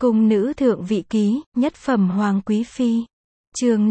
Cung nữ thượng vị ký, nhất phẩm hoàng quý phi. Chương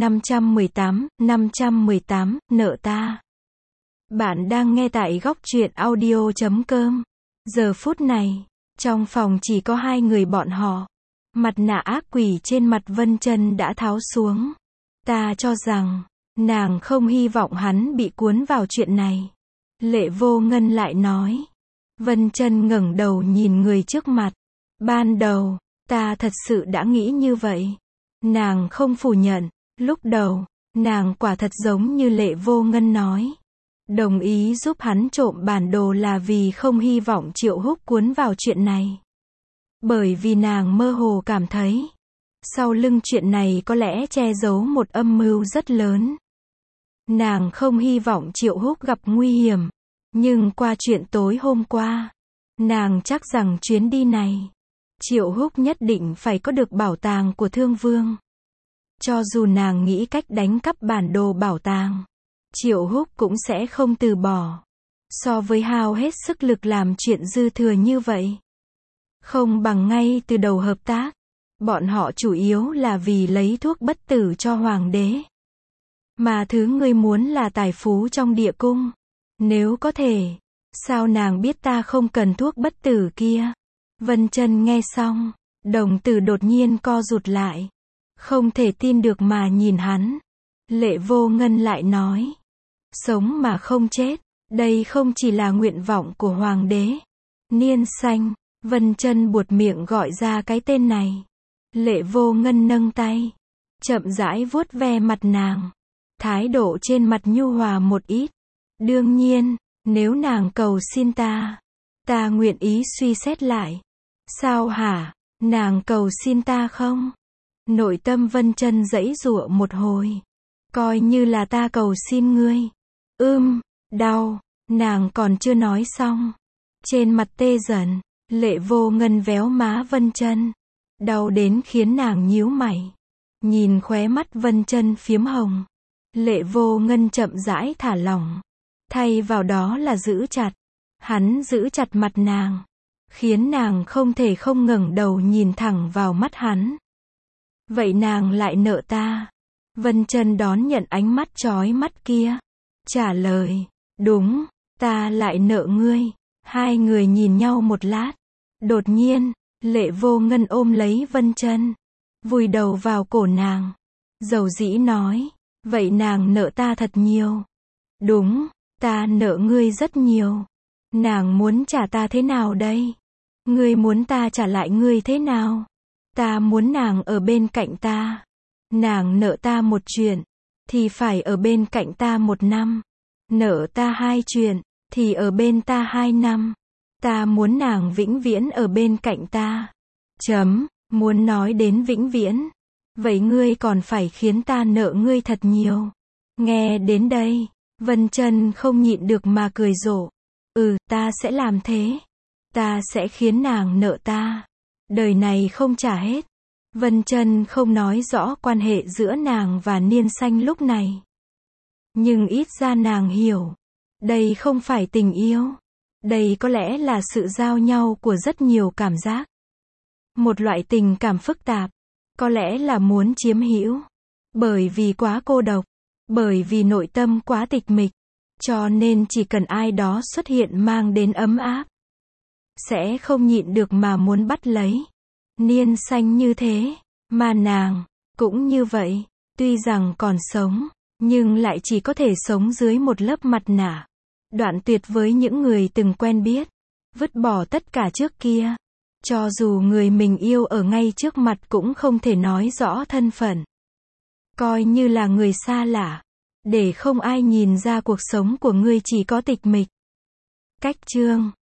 518, nợ ta. Bạn đang nghe tại góc truyện audio.com. Giờ phút này, trong phòng chỉ có hai người bọn họ. Mặt nạ ác quỷ trên mặt Vân Chân đã tháo xuống. Ta cho rằng, nàng không hy vọng hắn bị cuốn vào chuyện này. Lệ Vô Ngân lại nói. Vân Chân ngẩng đầu nhìn người trước mặt. Ban đầu, ta thật sự đã nghĩ như vậy. Nàng không phủ nhận. Lúc đầu, nàng quả thật giống như Lệ Vô Ngân nói. Đồng ý giúp hắn trộm bản đồ là vì không hy vọng Triệu Húc cuốn vào chuyện này. Bởi vì nàng mơ hồ cảm thấy, sau lưng chuyện này có lẽ che giấu một âm mưu rất lớn. Nàng không hy vọng Triệu Húc gặp nguy hiểm. Nhưng qua chuyện tối hôm qua, nàng chắc rằng chuyến đi này, Triệu Húc nhất định phải có được bảo tàng của Thương Vương. Cho dù nàng nghĩ cách đánh cắp bản đồ bảo tàng, Triệu Húc cũng sẽ không từ bỏ. So với hao hết sức lực làm chuyện dư thừa như vậy, không bằng ngay từ đầu hợp tác. Bọn họ chủ yếu là vì lấy thuốc bất tử cho hoàng đế. Mà thứ ngươi muốn là tài phú trong địa cung. Nếu có thể, sao nàng biết ta không cần thuốc bất tử kia? Vân Chân nghe xong, đồng tử đột nhiên co rụt lại. Không thể tin được mà nhìn hắn. Lệ Vô Ngân lại nói. Sống mà không chết, đây không chỉ là nguyện vọng của hoàng đế. Niên Xanh, Vân Chân buột miệng gọi ra cái tên này. Lệ Vô Ngân nâng tay, chậm rãi vuốt ve mặt nàng. Thái độ trên mặt nhu hòa một ít. Đương nhiên, nếu nàng cầu xin ta nguyện ý suy xét lại. Sao hả, nàng cầu xin ta không? Nội tâm Vân Chân giãy giụa một hồi. Coi như là ta cầu xin ngươi. Đau, nàng còn chưa nói xong. Trên mặt tê dần, Lệ Vô Ngân véo má Vân Chân. Đau đến khiến nàng nhíu mày. Nhìn khóe mắt Vân Chân phiếm hồng. Lệ Vô Ngân chậm rãi thả lỏng. Thay vào đó là giữ chặt. Hắn giữ chặt mặt nàng, khiến nàng không thể không ngẩng đầu nhìn thẳng vào mắt hắn. Vậy nàng lại nợ ta? Vân Chân đón nhận ánh mắt chói mắt kia. Trả lời, đúng, ta lại nợ ngươi. Hai người nhìn nhau một lát. Đột nhiên, Lệ Vô Ngân ôm lấy Vân Chân, vùi đầu vào cổ nàng. Dầu dĩ nói, vậy nàng nợ ta thật nhiều. Đúng, ta nợ ngươi rất nhiều. Nàng muốn trả ta thế nào đây? Ngươi muốn ta trả lại ngươi thế nào? Ta muốn nàng ở bên cạnh ta. Nàng nợ ta một chuyện, thì phải ở bên cạnh ta 1 năm. Nợ ta 2 chuyện, thì ở bên ta 2 năm. Ta muốn nàng vĩnh viễn ở bên cạnh ta. Muốn nói đến vĩnh viễn. Vậy ngươi còn phải khiến ta nợ ngươi thật nhiều. Nghe đến đây, Vân Chân không nhịn được mà cười rộ. Ta sẽ làm thế. Ta sẽ khiến nàng nợ ta. Đời này không trả hết. Vân Chân không nói rõ quan hệ giữa nàng và Niên Xanh lúc này. Nhưng ít ra nàng hiểu. Đây không phải tình yêu. Đây có lẽ là sự giao nhau của rất nhiều cảm giác. Một loại tình cảm phức tạp. Có lẽ là muốn chiếm hữu. Bởi vì quá cô độc. Bởi vì nội tâm quá tịch mịch. Cho nên chỉ cần ai đó xuất hiện mang đến ấm áp, sẽ không nhịn được mà muốn bắt lấy. Niên Xanh như thế, mà nàng cũng như vậy. Tuy rằng còn sống, nhưng lại chỉ có thể sống dưới một lớp mặt nạ. Đoạn tuyệt với những người từng quen biết. Vứt bỏ tất cả trước kia. Cho dù người mình yêu ở ngay trước mặt cũng không thể nói rõ thân phận. Coi như là người xa lạ. Để không ai nhìn ra cuộc sống của ngươi chỉ có tịch mịch. Cách chương